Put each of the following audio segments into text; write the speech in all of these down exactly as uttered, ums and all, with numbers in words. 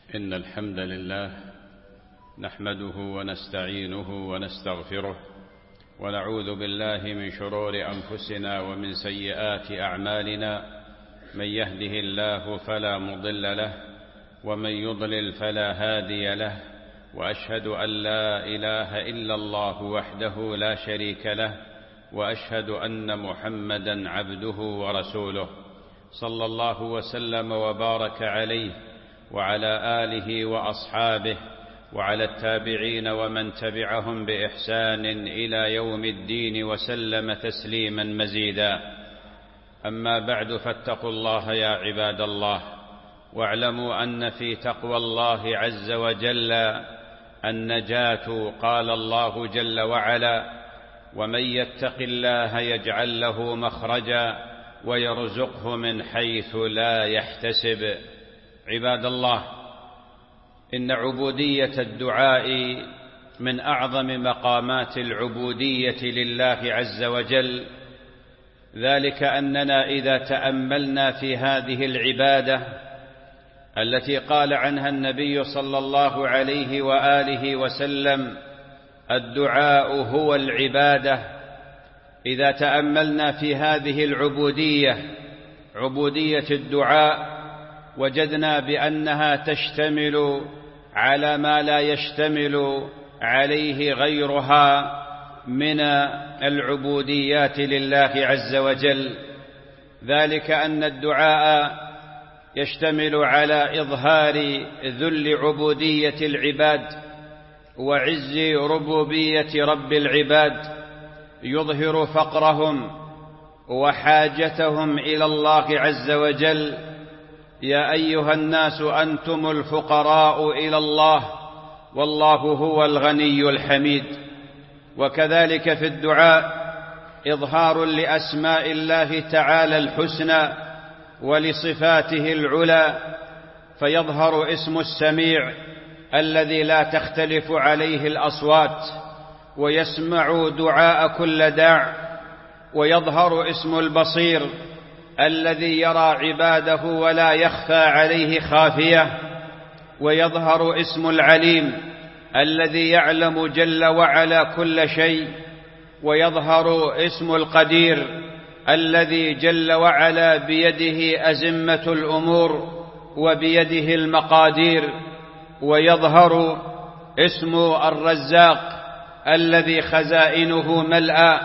إن الحمد لله نحمده ونستعينه ونستغفره ونعوذ بالله من شرور أنفسنا ومن سيئات أعمالنا. من يهده الله فلا مضل له ومن يضلل فلا هادي له، وأشهد أن لا إله إلا الله وحده لا شريك له، وأشهد أن محمدا عبده ورسوله، صلى الله وسلم وبارك عليه وعلى آله وأصحابه وعلى التابعين ومن تبعهم بإحسان إلى يوم الدين وسلم تسليما مزيدا. أما بعد، فاتقوا الله يا عباد الله، واعلموا أن في تقوى الله عز وجل النجاة. قال الله جل وعلا: ومن يتق الله يجعل له مخرجا ويرزقه من حيث لا يحتسب. عباد الله، إن عبودية الدعاء من أعظم مقامات العبودية لله عز وجل، ذلك أننا إذا تأملنا في هذه العبادة التي قال عنها النبي صلى الله عليه وآله وسلم: الدعاء هو العبادة. إذا تأملنا في هذه العبودية، عبودية الدعاء، وجدنا بأنها تشتمل على ما لا يشتمل عليه غيرها من العبوديات لله عز وجل، ذلك أن الدعاء يشتمل على إظهار ذل عبودية العباد وعز ربوبية رب العباد، يظهر فقرهم وحاجتهم إلى الله عز وجل: يا أيها الناس أنتم الفقراء إلى الله والله هو الغني الحميد. وكذلك في الدعاء إظهار لأسماء الله تعالى الحسنى ولصفاته العلى، فيظهر اسم السميع الذي لا تختلف عليه الأصوات ويسمع دعاء كل داع، ويظهر اسم البصير الذي يرى عباده ولا يخفى عليه خافية، ويظهر اسم العليم الذي يعلم جل وعلا كل شيء، ويظهر اسم القدير الذي جل وعلا بيده أزمة الأمور وبيده المقادير، ويظهر اسم الرزاق الذي خزائنه ملأى،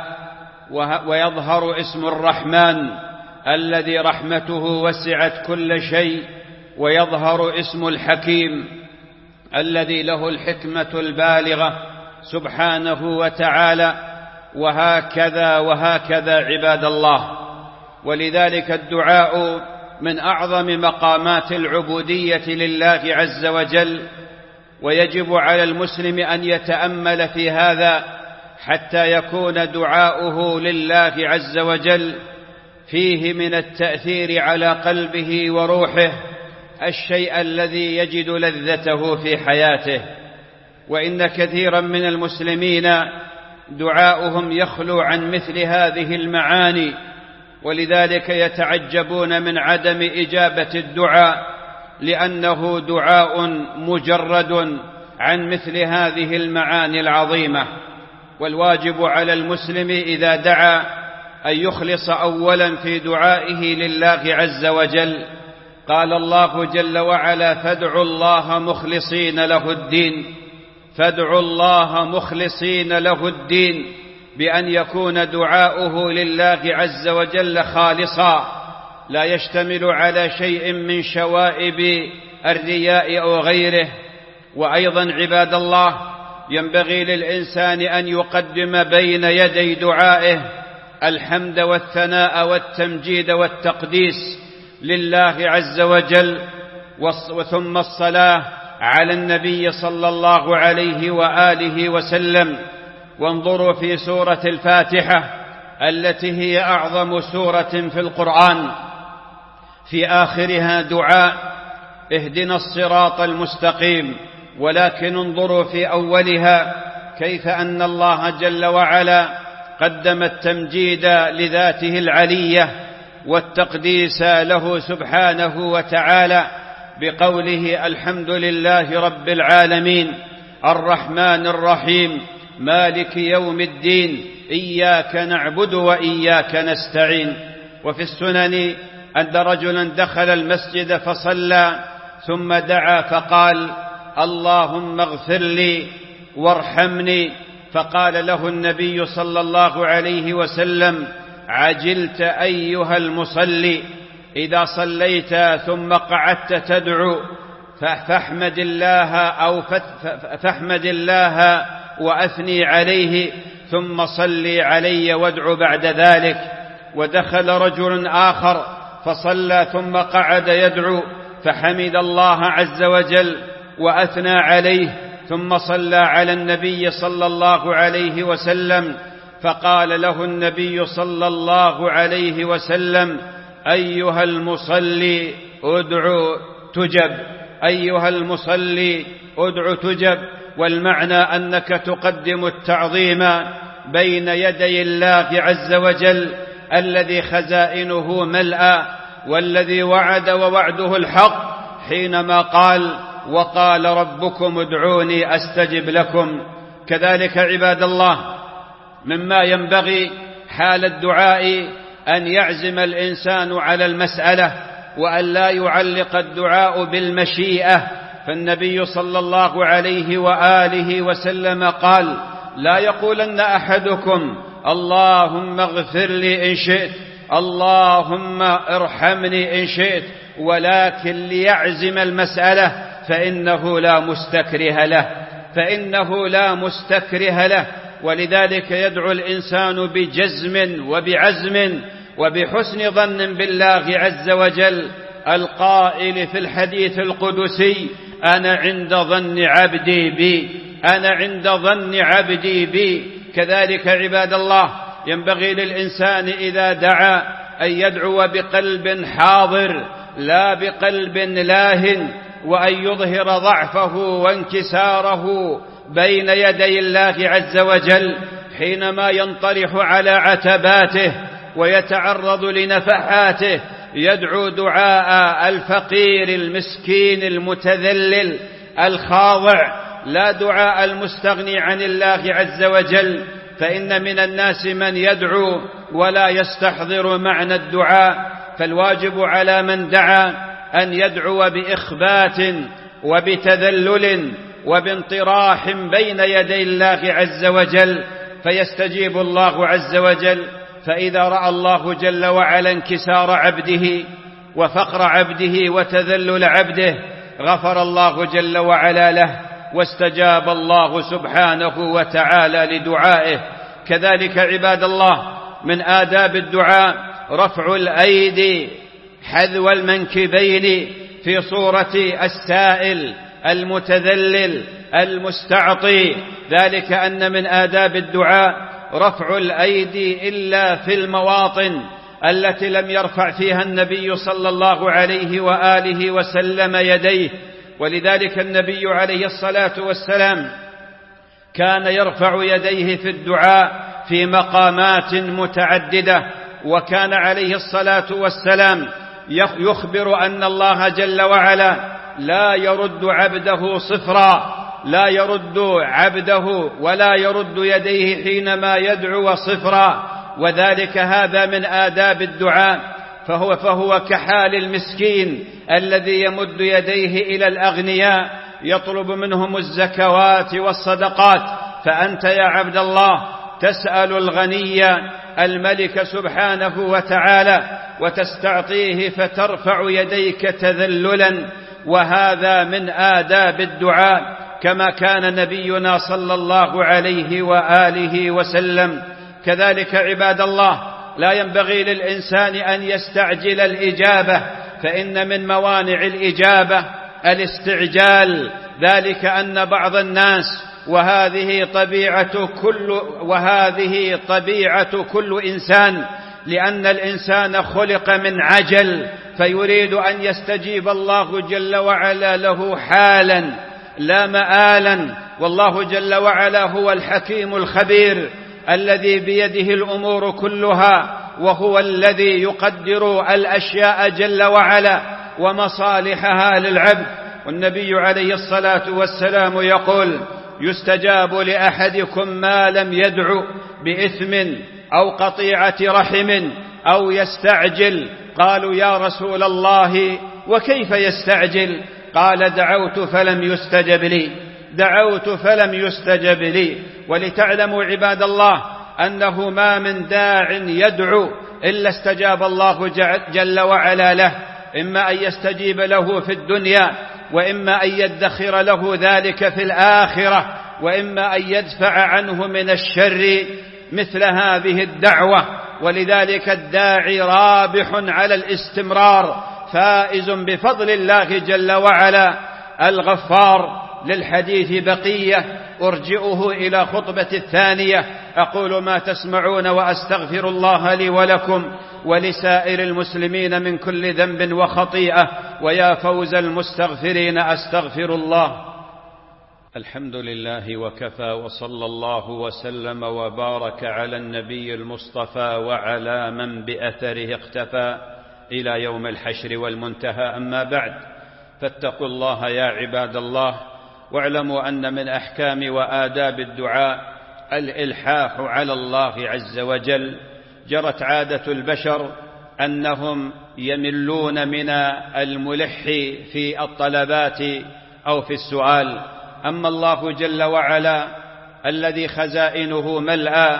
ويظهر اسم الرحمن الذي رحمته وسعت كل شيء، ويظهر اسم الحكيم الذي له الحكمة البالغة سبحانه وتعالى، وهكذا وهكذا عباد الله. ولذلك الدعاء من أعظم مقامات العبودية لله عز وجل، ويجب على المسلم أن يتأمل في هذا حتى يكون دعاؤه لله عز وجل فيه من التأثير على قلبه وروحه الشيء الذي يجد لذته في حياته. وإن كثيرا من المسلمين دعاؤهم يخلو عن مثل هذه المعاني، ولذلك يتعجبون من عدم إجابة الدعاء، لأنه دعاء مجرد عن مثل هذه المعاني العظيمة. والواجب على المسلم إذا دعا أن يخلص أولا في دعائه لله عز وجل. قال الله جل وعلا: فادعوا الله مخلصين له الدين. فادعوا الله مخلصين له الدين، بأن يكون دعاؤه لله عز وجل خالصا، لا يشتمل على شيء من شوائب الرياء أو غيره. وأيضا عباد الله، ينبغي للإنسان أن يقدم بين يدي دعائه الحمد والثناء والتمجيد والتقديس لله عز وجل، وثم الصلاة على النبي صلى الله عليه وآله وسلم. وانظروا في سورة الفاتحة التي هي أعظم سورة في القرآن، في آخرها دعاء: اهدنا الصراط المستقيم. ولكن انظروا في أولها كيف أن الله جل وعلا قدم التمجيد لذاته العلية والتقديس له سبحانه وتعالى بقوله: الحمد لله رب العالمين الرحمن الرحيم مالك يوم الدين إياك نعبد وإياك نستعين. وفي السنن أن رجلا دخل المسجد فصلى ثم دعا فقال: اللهم اغفر لي وارحمني، فقال له النبي صلى الله عليه وسلم: عجلت أيها المصلي، إذا صليت ثم قعدت تدعو فاحمد الله أو فاحمد الله وأثني عليه ثم صلي علي وادع بعد ذلك. ودخل رجل آخر فصلى ثم قعد يدعو فحمد الله عز وجل وأثنى عليه ثم صلى على النبي صلى الله عليه وسلم، فقال له النبي صلى الله عليه وسلم: أيها المصلي ادعو تجب، أيها المصلي ادعو تجب. والمعنى أنك تقدم التعظيم بين يدي الله عز وجل الذي خزائنه ملأى، والذي وعد ووعده الحق حينما قال: وقال ربكم ادعوني أستجب لكم. كذلك عباد الله، مما ينبغي حال الدعاء أن يعزم الإنسان على المسألة وأن لا يعلق الدعاء بالمشيئة، فالنبي صلى الله عليه وآله وسلم قال: لا يقولن أحدكم اللهم اغفر لي إن شئت، اللهم ارحمني إن شئت، ولكن ليعزم المسألة، فإنه لا مستكره له، فإنه لا مستكره له. ولذلك يدعو الإنسان بجزم وبعزم وبحسن ظن بالله عز وجل، القائل في الحديث القدسي: أنا عند ظن عبدي بي، أنا عند ظن عبدي بي. كذلك عباد الله، ينبغي للإنسان إذا دعا أن يدعو بقلب حاضر لا بقلب لاهٍ، وأن يظهر ضعفه وانكساره بين يدي الله عز وجل حينما ينطرح على عتباته ويتعرض لنفحاته، يدعو دعاء الفقير المسكين المتذلل الخاضع، لا دعاء المستغني عن الله عز وجل. فإن من الناس من يدعو ولا يستحضر معنى الدعاء، فالواجب على من دعا أن يدعو بإخبات وبتذلل وبانطراح بين يدي الله عز وجل، فيستجيب الله عز وجل. فإذا رأى الله جل وعلا انكسار عبده وفقر عبده وتذلل عبده، غفر الله جل وعلا له واستجاب الله سبحانه وتعالى لدعائه. كذلك عباد الله، من آداب الدعاء رفع الأيدي حذو المنكبين في صورة السائل المتذلل المستعطي، ذلك أن من آداب الدعاء رفع الأيدي إلا في المواطن التي لم يرفع فيها النبي صلى الله عليه وآله وسلم يديه. ولذلك النبي عليه الصلاة والسلام كان يرفع يديه في الدعاء في مقامات متعددة، وكان عليه الصلاة والسلام يخبر أن الله جل وعلا لا يرد عبده صفرا، لا يرد عبده ولا يرد يديه حينما يدعو صفرا، وذلك هذا من آداب الدعاء. فهو, فهو كحال المسكين الذي يمد يديه إلى الأغنياء يطلب منهم الزكوات والصدقات، فأنت يا عبد الله تسأل الغني الملك سبحانه وتعالى وتستعطيه فترفع يديك تذللا، وهذا من آداب الدعاء كما كان نبينا صلى الله عليه وآله وسلم. كذلك عباد الله، لا ينبغي للإنسان أن يستعجل الإجابة، فإن من موانع الإجابة الاستعجال، ذلك أن بعض الناس، وهذه طبيعة كل وهذه طبيعة كل إنسان، لأن الإنسان خلق من عجل، فيريد أن يستجيب الله جل وعلا له حالا لا مآلا. والله جل وعلا هو الحكيم الخبير الذي بيده الأمور كلها، وهو الذي يقدر الأشياء جل وعلا ومصالحها للعبد. والنبي عليه الصلاة والسلام يقول: يستجاب لأحدكم ما لم يدع بإثم أو قطيعة رحم أو يستعجل. قالوا: يا رسول الله وكيف يستعجل؟ قال: دعوت فلم يستجب لي، دعوت فلم يستجب لي. ولتعلموا عباد الله أنه ما من داع يدعو إلا استجاب الله جل وعلا له، إما أن يستجيب له في الدنيا، وإما أن يدخر له ذلك في الآخرة، وإما أن يدفع عنه من الشر مثل هذه الدعوة. ولذلك الداعي رابح على الاستمرار، فائز بفضل الله جل وعلا الغفار. للحديث بقية، أرجئه إلى خطبة الثانية. أقول ما تسمعون وأستغفر الله لي ولكم ولسائر المسلمين من كل ذنب وخطيئة، ويا فوز المستغفرين أستغفر الله. الحمد لله وكفى، وصلى الله وسلم وبارك على النبي المصطفى وعلى من بأثره اقتفى إلى يوم الحشر والمنتهى. أما بعد، فاتقوا الله يا عباد الله، واعلموا أن من أحكام وآداب الدعاء الإلحاح على الله عز وجل. جرت عادة البشر أنهم يملون من الملح في الطلبات أو في السؤال، أما الله جل وعلا الذي خزائنه ملأى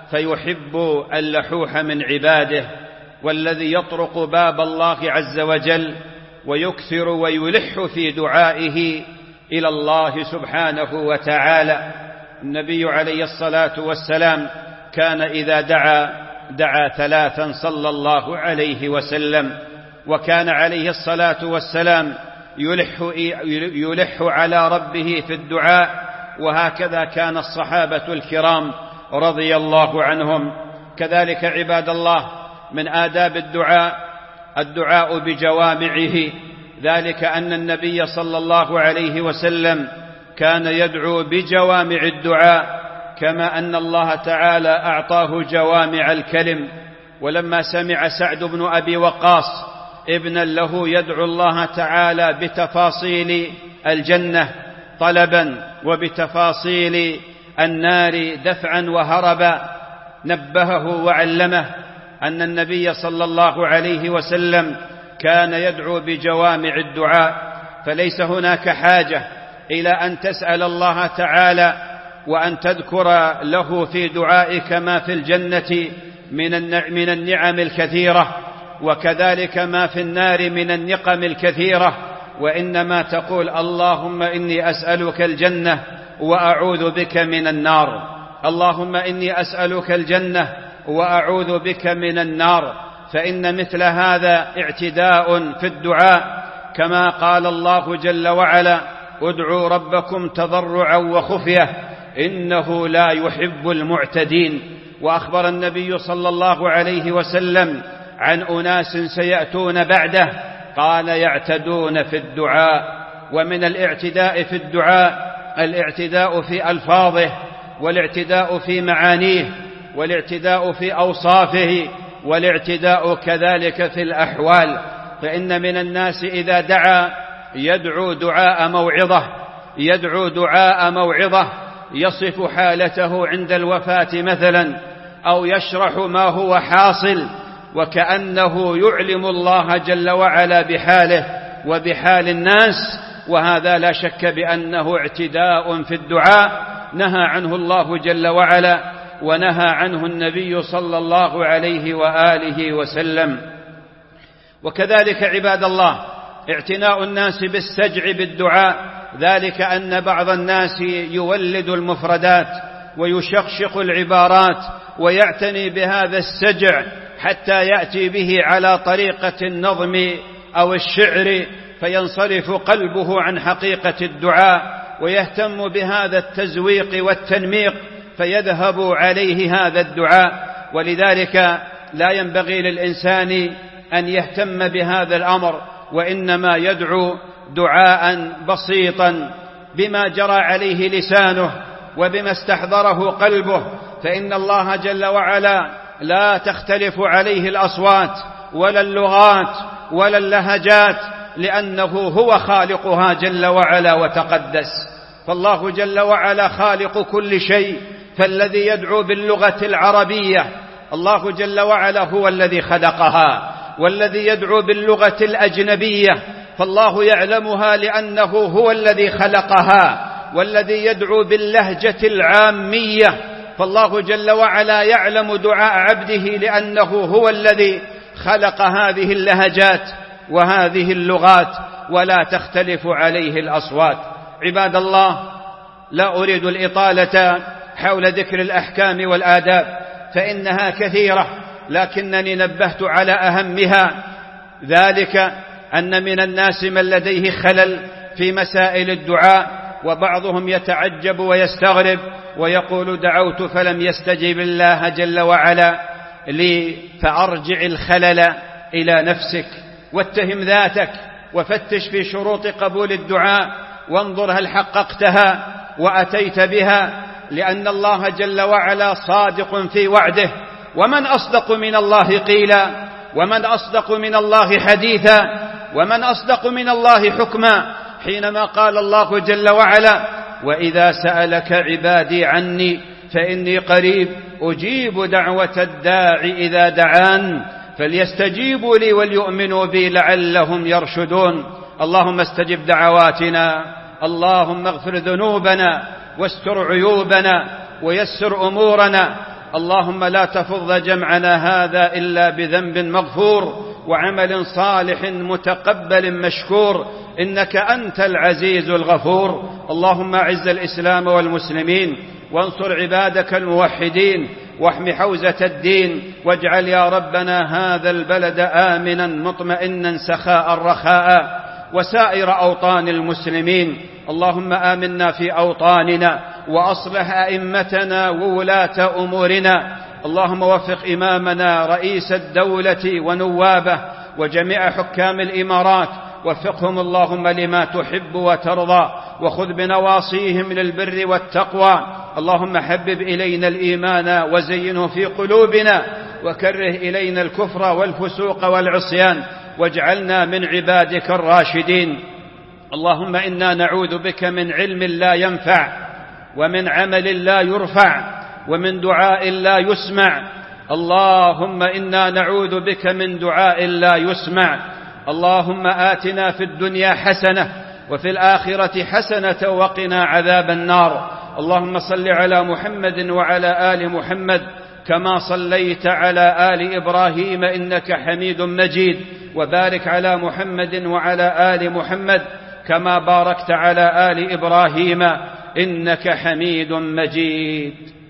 فيحب اللحوح من عباده، والذي يطرق باب الله عز وجل ويكثر ويلح في دعائه إلى الله سبحانه وتعالى. النبي عليه الصلاة والسلام كان إذا دعا دعا ثلاثا صلى الله عليه وسلم، وكان عليه الصلاة والسلام يلح, يلح على ربه في الدعاء، وهكذا كان الصحابة الكرام رضي الله عنهم. كذلك عباد الله من آداب الدعاء الدعاء بجوامعه، ذلك أن النبي صلى الله عليه وسلم كان يدعو بجوامع الدعاء، كما أن الله تعالى أعطاه جوامع الكلم. ولما سمع سعد بن أبي وقاص ابنا له يدعو الله تعالى بتفاصيل الجنة طلبا وبتفاصيل النار دفعا وهربا، نبهه وعلمه أن النبي صلى الله عليه وسلم كان يدعو بجوامع الدعاء. فليس هناك حاجة إلى أن تسأل الله تعالى وأن تذكر له في دعائك ما في الجنة من النعم الكثيرة، وكذلك ما في النار من النقم الكثيرة، وإنما تقول: اللهم إني أسألك الجنة وأعوذ بك من النار، اللهم إني أسألك الجنة وأعوذ بك من النار. فإن مثل هذا اعتداء في الدعاء، كما قال الله جل وعلا: ادعوا ربكم تضرعا وخفية إنه لا يحب المعتدين. وأخبر النبي صلى الله عليه وسلم عن أناس سيأتون بعده، قال: يعتدون في الدعاء. ومن الاعتداء في الدعاء الاعتداء في ألفاظه، والاعتداء في معانيه، والاعتداء في أوصافه، والاعتداء كذلك في الأحوال. فإن من الناس إذا دعا يدعو دعاء موعظة، يدعو دعاء موعظة يصف حالته عند الوفاة مثلا، أو يشرح ما هو حاصل، وكأنه يعلم الله جل وعلا بحاله وبحال الناس. وهذا لا شك بأنه اعتداء في الدعاء نهى عنه الله جل وعلا، ونهى عنه النبي صلى الله عليه وآله وسلم. وكذلك عباد الله اعتناء الناس بالسجع بالدعاء، ذلك أن بعض الناس يولد المفردات ويشقشق العبارات ويعتني بهذا السجع حتى يأتي به على طريقة النظم أو الشعر، فينصرف قلبه عن حقيقة الدعاء ويهتم بهذا التزويق والتنميق، فيذهب عليه هذا الدعاء. ولذلك لا ينبغي للإنسان أن يهتم بهذا الأمر، وإنما يدعو دعاء بسيطا بما جرى عليه لسانه وبما استحضره قلبه، فإن الله جل وعلا لا تختلف عليه الأصوات ولا اللغات ولا اللهجات، لأنه هو خالقها جل وعلا وتقدس. فالله جل وعلا خالق كل شيء، فالذي يدعو باللغة العربية الله جل وعلا هو الذي خلقها، والذي يدعو باللغة الأجنبية فالله يعلمها لأنه هو الذي خلقها، والذي يدعو باللهجة العامية فالله جل وعلا يعلم دعاء عبده لأنه هو الذي خلق هذه اللهجات وهذه اللغات، ولا تختلف عليه الأصوات. عباد الله، لا أريد الإطالة حول ذكر الأحكام والآداب فإنها كثيرة، لكنني نبهت على أهمها، ذلك أن من الناس من لديه خلل في مسائل الدعاء، وبعضهم يتعجب ويستغرب ويقول دعوت فلم يستجب الله جل وعلا لي. فأرجع الخلل إلى نفسك واتهم ذاتك وفتش في شروط قبول الدعاء وانظر هل حققتها وأتيت بها، لأن الله جل وعلا صادق في وعده. ومن أصدق من الله قيلا، ومن أصدق من الله حديثا، ومن أصدق من الله حكما، حينما قال الله جل وعلا وإذا سألك عبادي عني فإني قريب أجيب دعوة الداع إذا دعان فليستجيبوا لي وليؤمنوا بي لعلهم يرشدون. اللهم استجب دعواتنا، اللهم اغفر ذنوبنا واستر عيوبنا ويسر أمورنا. اللهم لا تفض جمعنا هذا إلا بذنب مغفور وعمل صالح متقبل مشكور، إنك أنت العزيز الغفور. اللهم أعز الإسلام والمسلمين وانصر عبادك الموحدين واحم حوزة الدين، واجعل يا ربنا هذا البلد آمنا مطمئنا سخاء رخاء وسائر أوطان المسلمين. اللهم آمنا في أوطاننا وأصلح أئمتنا وولاة أمورنا. اللهم وفق إمامنا رئيس الدولة ونوابه وجميع حكام الإمارات، وفقهم اللهم لما تحب وترضى، وخذ بنواصيهم للبر والتقوى. اللهم حبب إلينا الإيمان وزينه في قلوبنا، وكره إلينا الكفر والفسوق والعصيان، واجعلنا من عبادك الراشدين. اللهم إنا نعوذ بك من علم لا ينفع، ومن عمل لا يرفع، ومن دعاء لا يسمع. اللهم إنا نعوذ بك من دعاء لا يسمع. اللهم آتنا في الدنيا حسنة وفي الآخرة حسنة وقنا عذاب النار. اللهم صل على محمد وعلى آل محمد كما صليت على آل إبراهيم إنك حميد مجيد، وبارك على محمد وعلى آل محمد كما باركت على آل إبراهيم إنك حميد مجيد.